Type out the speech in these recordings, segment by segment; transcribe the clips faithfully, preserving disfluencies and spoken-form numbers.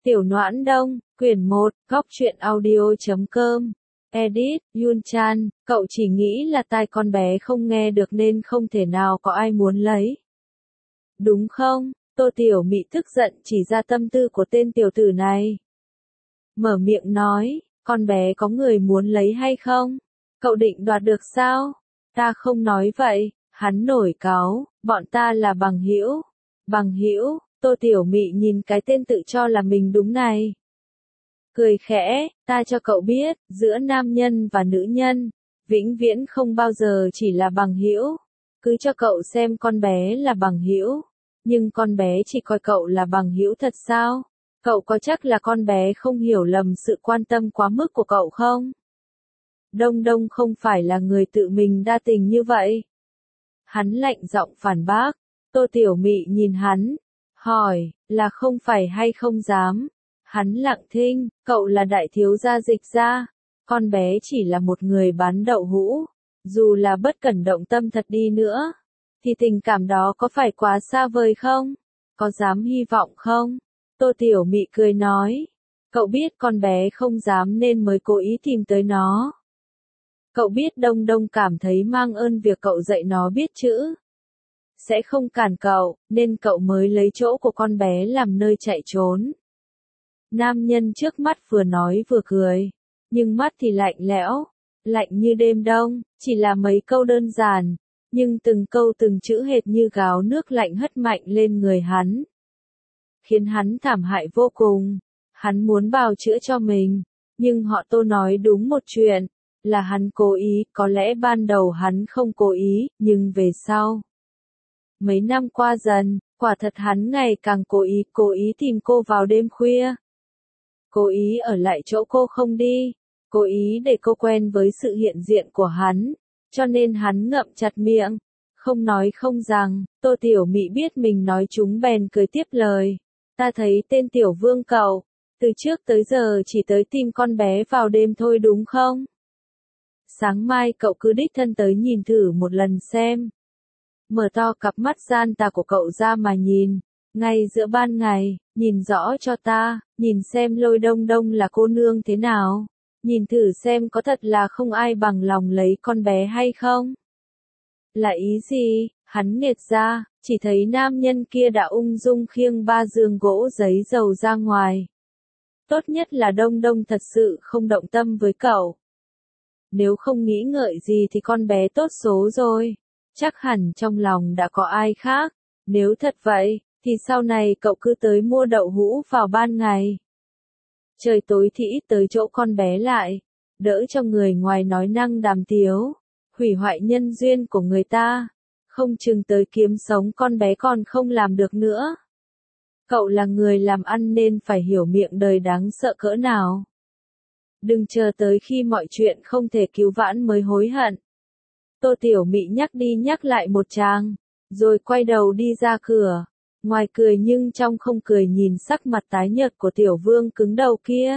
Tiểu Noãn Đông, quyển một, góc truyện audio.com. Edit, Yun Chan, cậu chỉ nghĩ là tai con bé không nghe được nên không thể nào có ai muốn lấy. Đúng không? Tô Tiểu Mị tức giận chỉ ra tâm tư của tên tiểu tử này. Mở miệng nói, con bé có người muốn lấy hay không? Cậu định đoạt được sao? Ta không nói vậy, hắn nổi cáu, bọn ta là bằng hữu. Bằng hữu? Tô Tiểu Mị nhìn cái tên tự cho là mình đúng này. Cười khẽ, ta cho cậu biết, giữa nam nhân và nữ nhân, vĩnh viễn không bao giờ chỉ là bằng hữu. Cứ cho cậu xem con bé là bằng hữu, nhưng con bé chỉ coi cậu là bằng hữu thật sao? Cậu có chắc là con bé không hiểu lầm sự quan tâm quá mức của cậu không? Đông Đông không phải là người tự mình đa tình như vậy. Hắn lạnh giọng phản bác. Tô Tiểu Mị nhìn hắn, hỏi, là không phải hay không dám? Hắn lặng thinh, cậu là đại thiếu gia Dịch gia, con bé chỉ là một người bán đậu hũ, dù là bất cẩn động tâm thật đi nữa, thì tình cảm đó có phải quá xa vời không? Có dám hy vọng không? Tô Tiểu Mị cười nói, cậu biết con bé không dám nên mới cố ý tìm tới nó. Cậu biết Đông Đông cảm thấy mang ơn việc cậu dạy nó biết chữ. Sẽ không cản cậu, nên cậu mới lấy chỗ của con bé làm nơi chạy trốn. Nam nhân trước mắt vừa nói vừa cười, nhưng mắt thì lạnh lẽo, lạnh như đêm đông, chỉ là mấy câu đơn giản, nhưng từng câu từng chữ hệt như gáo nước lạnh hất mạnh lên người hắn. Khiến hắn thảm hại vô cùng, hắn muốn bào chữa cho mình, nhưng họ Tô nói đúng một chuyện, là hắn cố ý, có lẽ ban đầu hắn không cố ý, nhưng về sau. Mấy năm qua dần, quả thật hắn ngày càng cố ý, cố ý tìm cô vào đêm khuya. Cố ý ở lại chỗ cô không đi, cố ý để cô quen với sự hiện diện của hắn, cho nên hắn ngậm chặt miệng, không nói không rằng. Tô Tiểu Mị biết mình nói chúng bèn cười tiếp lời, ta thấy tên tiểu vương cậu, từ trước tới giờ chỉ tới tìm con bé vào đêm thôi đúng không? Sáng mai cậu cứ đích thân tới nhìn thử một lần xem. Mở to cặp mắt gian tà của cậu ra mà nhìn, ngay giữa ban ngày, nhìn rõ cho ta, nhìn xem Lôi Đông Đông là cô nương thế nào, nhìn thử xem có thật là không ai bằng lòng lấy con bé hay không. Là ý gì? Hắn nghiệt ra, chỉ thấy nam nhân kia đã ung dung khiêng ba giường gỗ giấy dầu ra ngoài. Tốt nhất là Đông Đông thật sự không động tâm với cậu. Nếu không nghĩ ngợi gì thì con bé tốt số rồi. Chắc hẳn trong lòng đã có ai khác. Nếu thật vậy, thì sau này cậu cứ tới mua đậu hũ vào ban ngày. Trời tối thì ít tới chỗ con bé lại. Đỡ cho người ngoài nói năng đàm tiếu. Hủy hoại nhân duyên của người ta. Không chừng tới kiếm sống con bé còn không làm được nữa. Cậu là người làm ăn nên phải hiểu miệng đời đáng sợ cỡ nào. Đừng chờ tới khi mọi chuyện không thể cứu vãn mới hối hận. Tô Tiểu Mị nhắc đi nhắc lại một tràng, rồi quay đầu đi ra cửa. Ngoài cười nhưng trong không cười nhìn sắc mặt tái nhợt của tiểu vương cứng đầu kia.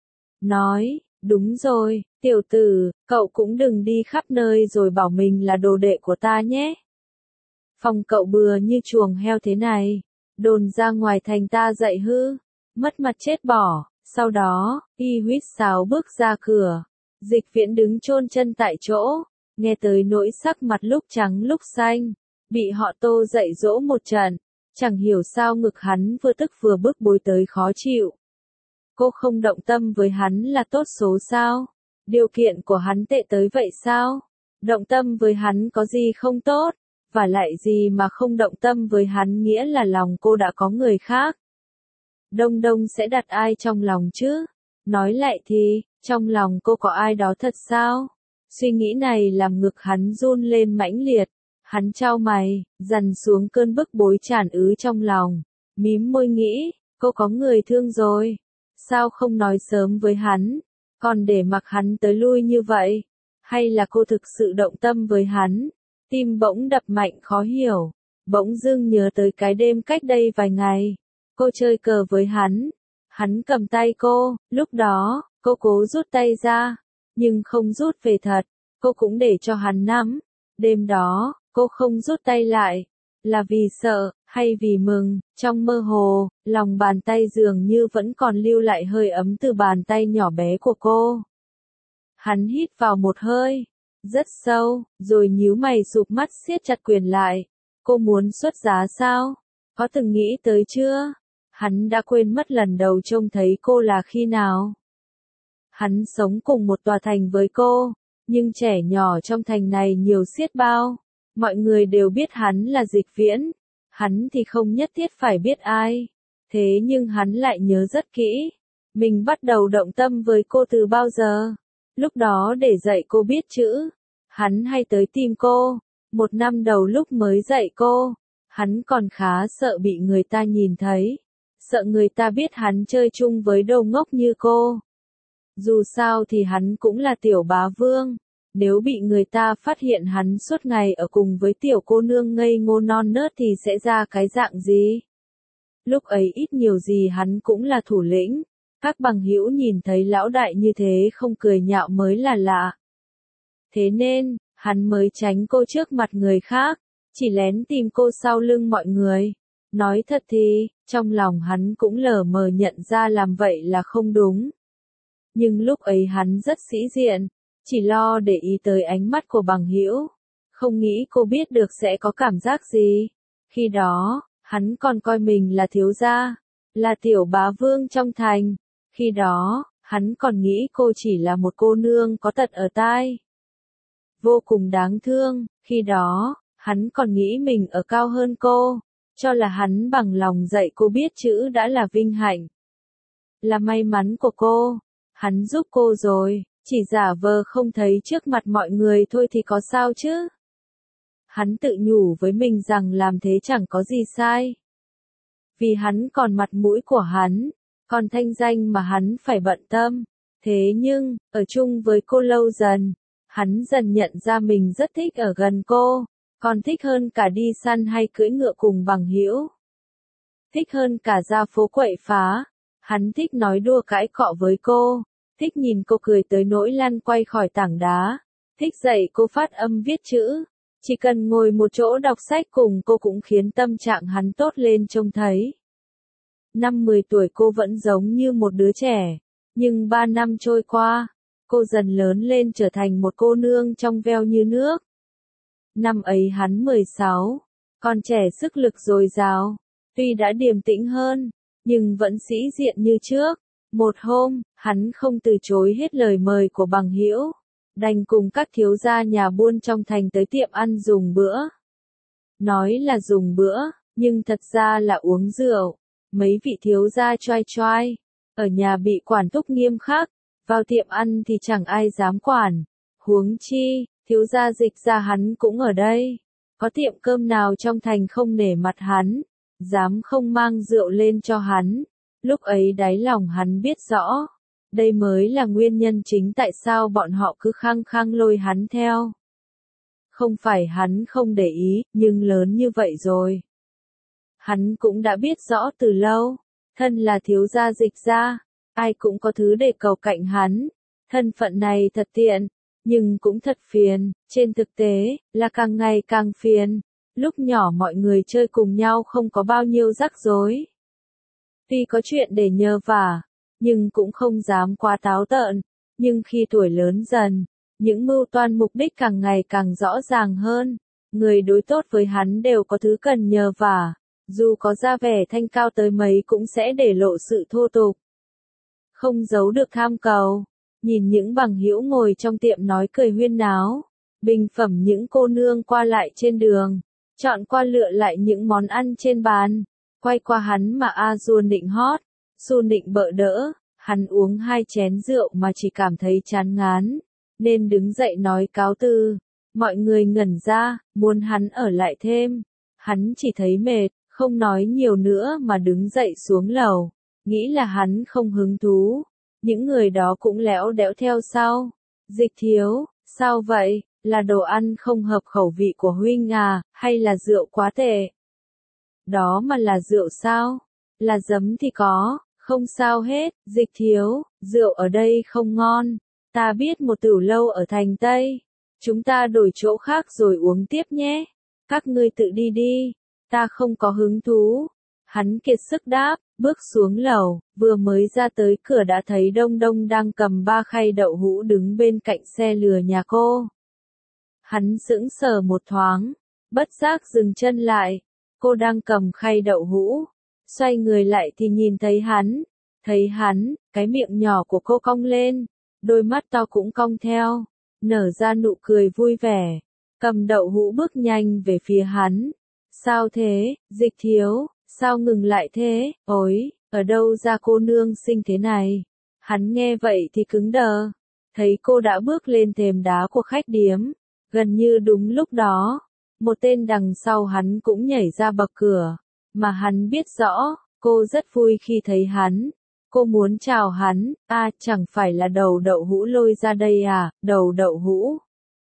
Nói, đúng rồi, tiểu tử, cậu cũng đừng đi khắp nơi rồi bảo mình là đồ đệ của ta nhé. Phòng cậu bừa như chuồng heo thế này, đồn ra ngoài thành ta dạy hư, mất mặt chết bỏ. Sau đó, y huýt sáo bước ra cửa. Dịch Viễn đứng chôn chân tại chỗ, nghe tới nỗi sắc mặt lúc trắng lúc xanh, bị họ Tô dạy dỗ một trận, chẳng hiểu sao ngực hắn vừa tức vừa bức bối tới khó chịu. Cô không động tâm với hắn là tốt số sao? Điều kiện của hắn tệ tới vậy sao? Động tâm với hắn có gì không tốt? Và lại gì mà không động tâm với hắn nghĩa là lòng cô đã có người khác. Đông Đông sẽ đặt ai trong lòng chứ? Nói lại thì, trong lòng cô có ai đó thật sao? Suy nghĩ này làm ngực hắn run lên mãnh liệt. Hắn chau mày, dằn xuống cơn bức bối tràn ứ trong lòng. Mím môi nghĩ, cô có người thương rồi. Sao không nói sớm với hắn? Còn để mặc hắn tới lui như vậy? Hay là cô thực sự động tâm với hắn? Tim bỗng đập mạnh khó hiểu. Bỗng dưng nhớ tới cái đêm cách đây vài ngày. Cô chơi cờ với hắn. Hắn cầm tay cô, lúc đó, cô cố rút tay ra, nhưng không rút về thật, cô cũng để cho hắn nắm. Đêm đó, cô không rút tay lại, là vì sợ, Hay vì mừng, trong mơ hồ, lòng bàn tay dường như vẫn còn lưu lại hơi ấm từ bàn tay nhỏ bé của cô. Hắn hít vào một hơi, rất sâu, rồi nhíu mày sụp mắt siết chặt quyền lại. Cô muốn xuất giá sao? Có từng nghĩ tới chưa? Hắn đã quên mất lần đầu trông thấy cô là khi nào. Hắn sống cùng một tòa thành với cô, nhưng trẻ nhỏ trong thành này nhiều xiết bao. Mọi người đều biết hắn là Dịch Viễn, hắn thì không nhất thiết phải biết ai. Thế nhưng hắn lại nhớ rất kỹ, mình bắt đầu động tâm với cô từ bao giờ. Lúc đó để dạy cô biết chữ, hắn hay tới tìm cô. Một năm đầu lúc mới dạy cô, hắn còn khá sợ bị người ta nhìn thấy, sợ người ta biết hắn chơi chung với đồ ngốc như cô. Dù sao thì hắn cũng là tiểu bá vương, nếu bị người ta phát hiện hắn suốt ngày ở cùng với tiểu cô nương ngây ngô non nớt thì sẽ ra cái dạng gì? Lúc ấy ít nhiều gì hắn cũng là thủ lĩnh, các bằng hữu nhìn thấy lão đại như thế không cười nhạo mới là lạ. Thế nên, hắn mới tránh cô trước mặt người khác, chỉ lén tìm cô sau lưng mọi người. Nói thật thì, trong lòng hắn cũng lờ mờ nhận ra làm vậy là không đúng. Nhưng lúc ấy hắn rất sĩ diện, chỉ lo để ý tới ánh mắt của bằng hữu, không nghĩ cô biết được sẽ có cảm giác gì. Khi đó, hắn còn coi mình là thiếu gia, là tiểu bá vương trong thành. Khi đó, hắn còn nghĩ cô chỉ là một cô nương có tật ở tai. Vô cùng đáng thương, khi đó, hắn còn nghĩ mình ở cao hơn cô, cho là hắn bằng lòng dạy cô biết chữ đã là vinh hạnh. Là may mắn của cô, hắn giúp cô rồi, chỉ giả vờ không thấy trước mặt mọi người thôi thì có sao chứ. Hắn tự nhủ với mình rằng làm thế chẳng có gì sai. Vì hắn còn mặt mũi của hắn, còn thanh danh mà hắn phải bận tâm. Thế nhưng, ở chung với cô lâu dần, hắn dần nhận ra mình rất thích ở gần cô, còn thích hơn cả đi săn hay cưỡi ngựa cùng bằng hữu. Thích hơn cả ra phố quậy phá, hắn thích nói đùa cãi cọ với cô, thích nhìn cô cười tới nỗi lăn quay khỏi tảng đá, thích dạy cô phát âm viết chữ. Chỉ cần ngồi một chỗ đọc sách cùng cô cũng khiến tâm trạng hắn tốt lên trông thấy. Năm mười tuổi cô vẫn giống như một đứa trẻ, nhưng ba năm trôi qua, cô dần lớn lên trở thành một cô nương trong veo như nước. Năm ấy hắn mười sáu, còn trẻ sức lực dồi dào, tuy đã điềm tĩnh hơn, nhưng vẫn sĩ diện như trước. Một hôm, hắn không từ chối hết lời mời của bằng hữu, đành cùng các thiếu gia nhà buôn trong thành tới tiệm ăn dùng bữa. Nói là dùng bữa, nhưng thật ra là uống rượu. Mấy vị thiếu gia choai choai, ở nhà bị quản thúc nghiêm khắc, vào tiệm ăn thì chẳng ai dám quản. Huống chi, thiếu gia Dịch gia hắn cũng ở đây. Có tiệm cơm nào trong thành không nể mặt hắn, dám không mang rượu lên cho hắn. Lúc ấy đáy lòng hắn biết rõ, đây mới là nguyên nhân chính tại sao bọn họ cứ khăng khăng lôi hắn theo. Không phải hắn không để ý, nhưng lớn như vậy rồi. Hắn cũng đã biết rõ từ lâu, thân là thiếu gia Dịch gia, ai cũng có thứ để cầu cạnh hắn. Thân phận này thật tiện, nhưng cũng thật phiền, trên thực tế, là càng ngày càng phiền. Lúc nhỏ mọi người chơi cùng nhau không có bao nhiêu rắc rối. Tuy có chuyện để nhờ vả, nhưng cũng không dám quá táo tợn. Nhưng khi tuổi lớn dần, những mưu toan mục đích càng ngày càng rõ ràng hơn. Người đối tốt với hắn đều có thứ cần nhờ vả, dù có ra vẻ thanh cao tới mấy cũng sẽ để lộ sự thô tục. Không giấu được tham cầu, nhìn những bằng hữu ngồi trong tiệm nói cười huyên náo, bình phẩm những cô nương qua lại trên đường, chọn qua lựa lại những món ăn trên bàn. Quay qua hắn mà A Du nịnh hót, Su nịnh bợ đỡ, hắn uống hai chén rượu mà chỉ cảm thấy chán ngán, nên đứng dậy nói cáo từ. Mọi người ngẩn ra, muốn hắn ở lại thêm. Hắn chỉ thấy mệt, không nói nhiều nữa mà đứng dậy xuống lầu, nghĩ là hắn không hứng thú. Những người đó cũng léo đẽo theo sau. Dịch thiếu, sao vậy, là đồ ăn không hợp khẩu vị của huynh à, hay là rượu quá tệ? Đó mà là rượu sao? Là giấm thì có, không sao hết. Dịch thiếu, rượu ở đây không ngon. Ta biết một tửu lâu ở thành Tây. Chúng ta đổi chỗ khác rồi uống tiếp nhé. Các ngươi tự đi đi. Ta không có hứng thú. Hắn kiệt sức đáp, bước xuống lầu, vừa mới ra tới cửa đã thấy Đông Đông đang cầm ba khay đậu hũ đứng bên cạnh xe lừa nhà cô. Hắn sững sờ một thoáng, bất giác dừng chân lại, cô đang cầm khay đậu hũ, xoay người lại thì nhìn thấy hắn, thấy hắn, cái miệng nhỏ của cô cong lên, đôi mắt to cũng cong theo, nở ra nụ cười vui vẻ, cầm đậu hũ bước nhanh về phía hắn. Sao thế, Dịch Thiếu, sao ngừng lại thế, ối, ở đâu ra cô nương xinh thế này? Hắn nghe vậy thì cứng đờ, thấy cô đã bước lên thềm đá của khách điếm, gần như đúng lúc đó, một tên đằng sau hắn cũng nhảy ra bậc cửa, mà hắn biết rõ, cô rất vui khi thấy hắn. Cô muốn chào hắn, a chẳng phải là đầu đậu hũ lôi ra đây à, đầu đậu hũ.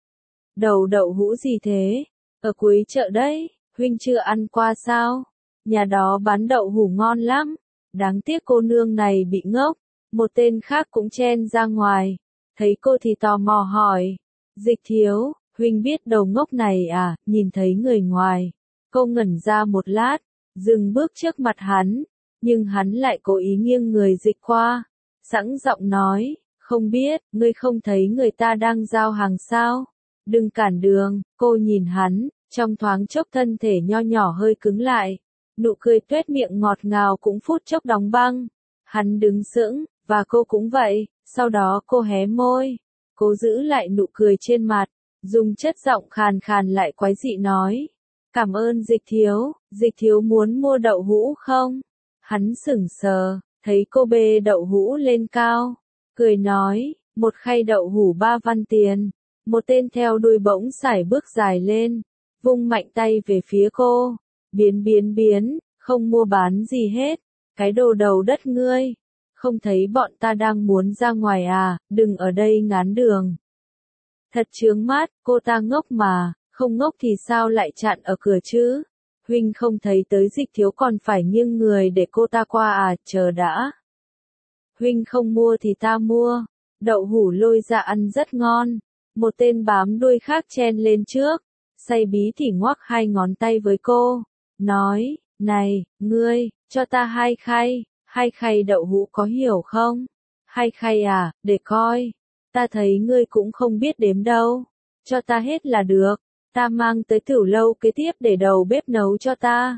Đầu đậu hũ gì thế? Ở cuối chợ đấy, huynh chưa ăn qua sao? Nhà đó bán đậu hũ ngon lắm. Đáng tiếc cô nương này bị ngốc. Một tên khác cũng chen ra ngoài. Thấy cô thì tò mò hỏi. Dịch Thiếu, huynh biết đầu ngốc này à, nhìn thấy người ngoài. Cô ngẩn ra một lát, dừng bước trước mặt hắn. Nhưng hắn lại cố ý nghiêng người dịch qua, sẵn giọng nói, không biết, ngươi không thấy người ta đang giao hàng sao? Đừng cản đường, cô nhìn hắn, trong thoáng chốc thân thể nho nhỏ hơi cứng lại, nụ cười tuét miệng ngọt ngào cũng phút chốc đóng băng. Hắn đứng sững, và cô cũng vậy, sau đó cô hé môi, cố giữ lại nụ cười trên mặt, dùng chất giọng khàn khàn lại quái dị nói, cảm ơn Dịch Thiếu, Dịch Thiếu muốn mua đậu hũ không? Hắn sững sờ, thấy cô bê đậu hũ lên cao, cười nói, một khay đậu hũ ba văn tiền. Một tên theo đuôi bỗng sải bước dài lên, vung mạnh tay về phía cô, biến biến biến, không mua bán gì hết, cái đồ đầu đất ngươi, không thấy bọn ta đang muốn ra ngoài à, đừng ở đây ngán đường. Thật chướng mắt, cô ta ngốc mà, không ngốc thì sao lại chặn ở cửa chứ? Huynh không thấy tới Dịch Thiếu còn phải nghiêng người để cô ta qua à, chờ đã. Huynh không mua thì ta mua, đậu hũ lôi ra ăn rất ngon. Một tên bám đuôi khác chen lên trước, say bí thì ngoắc hai ngón tay với cô, nói, này, ngươi, cho ta hai khay, hai khay đậu hũ có hiểu không? Hai khay à, để coi, ta thấy ngươi cũng không biết đếm đâu, cho ta hết là được. Ta mang tới tửu lâu kế tiếp để đầu bếp nấu cho ta.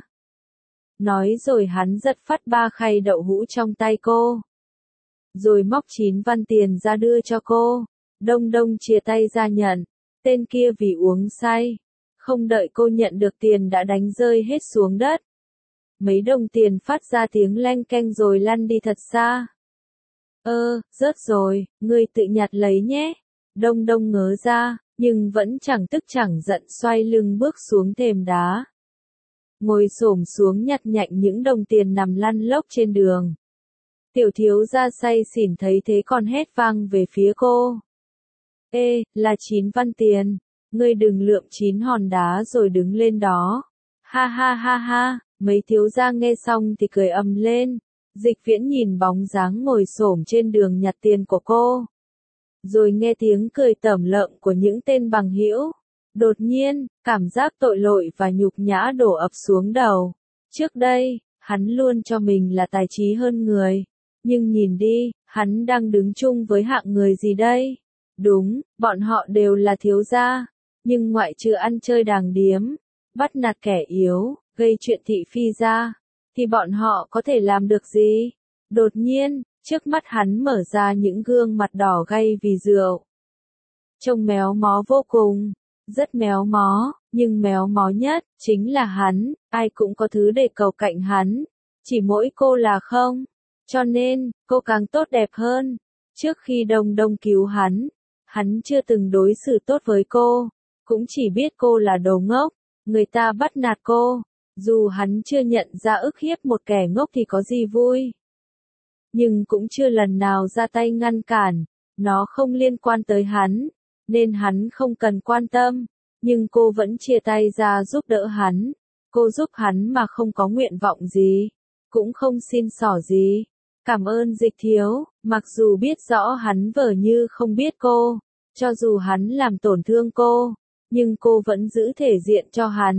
Nói rồi hắn giật phắt ba khay đậu hũ trong tay cô. Rồi móc chín văn tiền ra đưa cho cô. Đông Đông chia tay ra nhận. Tên kia vì uống say. Không đợi cô nhận được tiền đã đánh rơi hết xuống đất. Mấy đồng tiền phát ra tiếng leng keng rồi lăn đi thật xa. Ơ, rớt rồi, ngươi tự nhặt lấy nhé. Đông Đông ngớ ra. Nhưng vẫn chẳng tức chẳng giận xoay lưng bước xuống thềm đá. Ngồi xổm xuống nhặt nhạnh những đồng tiền nằm lăn lóc trên đường. Tiểu thiếu gia say xỉn thấy thế còn hét vang về phía cô. Ê, là chín văn tiền, ngươi đừng lượm chín hòn đá rồi đứng lên đó. Ha ha ha ha, mấy thiếu gia nghe xong thì cười ầm lên. Dịch Viễn nhìn bóng dáng ngồi xổm trên đường nhặt tiền của cô. Rồi nghe tiếng cười tởm lợm của những tên bằng hữu. Đột nhiên, cảm giác tội lỗi và nhục nhã đổ ập xuống đầu. Trước đây, hắn luôn cho mình là tài trí hơn người. Nhưng nhìn đi, hắn đang đứng chung với hạng người gì đây? Đúng, bọn họ đều là thiếu gia. Nhưng ngoại trừ ăn chơi đàng điếm, bắt nạt kẻ yếu, gây chuyện thị phi ra, thì bọn họ có thể làm được gì? Đột nhiên, trước mắt hắn mở ra những gương mặt đỏ gay vì rượu. Trông méo mó vô cùng, rất méo mó, nhưng méo mó nhất, chính là hắn, ai cũng có thứ để cầu cạnh hắn, chỉ mỗi cô là không. Cho nên, cô càng tốt đẹp hơn. Trước khi Đông Đông cứu hắn, hắn chưa từng đối xử tốt với cô, cũng chỉ biết cô là đồ ngốc, người ta bắt nạt cô, dù hắn chưa nhận ra ức hiếp một kẻ ngốc thì có gì vui. Nhưng cũng chưa lần nào ra tay ngăn cản, nó không liên quan tới hắn, nên hắn không cần quan tâm, nhưng cô vẫn chia tay ra giúp đỡ hắn, cô giúp hắn mà không có nguyện vọng gì, cũng không xin xỏ gì. Cảm ơn Dịch Thiếu, mặc dù biết rõ hắn vờ như không biết cô, cho dù hắn làm tổn thương cô, nhưng cô vẫn giữ thể diện cho hắn,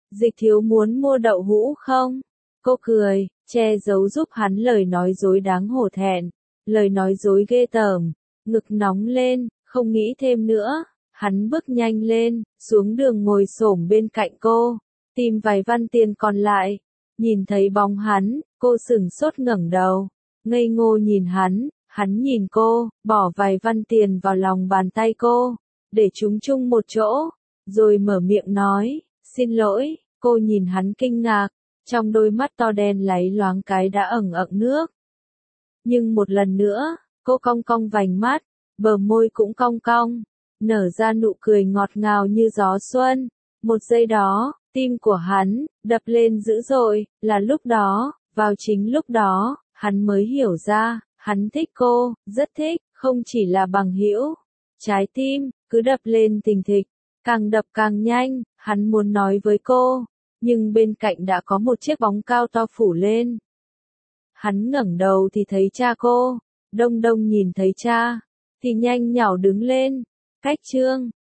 Dịch thiếu muốn mua đậu hũ không? Cô cười, che giấu giúp hắn lời nói dối đáng hổ thẹn, lời nói dối ghê tởm, ngực nóng lên, không nghĩ thêm nữa, hắn bước nhanh lên, xuống đường ngồi xổm bên cạnh cô, tìm vài văn tiền còn lại, nhìn thấy bóng hắn, cô sửng sốt ngẩng đầu, ngây ngô nhìn hắn, hắn nhìn cô, bỏ vài văn tiền vào lòng bàn tay cô, để chúng chung một chỗ, rồi mở miệng nói, xin lỗi, cô nhìn hắn kinh ngạc, trong đôi mắt to đen láy loáng cái đã ẩn ẩn nước. Nhưng một lần nữa, cô cong cong vành mắt, bờ môi cũng cong cong, nở ra nụ cười ngọt ngào như gió xuân. Một giây đó, tim của hắn đập lên dữ dội, là lúc đó, vào chính lúc đó, hắn mới hiểu ra, hắn thích cô, rất thích, không chỉ là bằng hữu. Trái tim cứ đập lên thình thịch, càng đập càng nhanh, hắn muốn nói với cô, nhưng bên cạnh đã có một chiếc bóng cao to phủ lên. Hắn ngẩng đầu thì thấy cha cô, Đông Đông nhìn thấy cha, thì nhanh nhảu đứng lên, cách chương.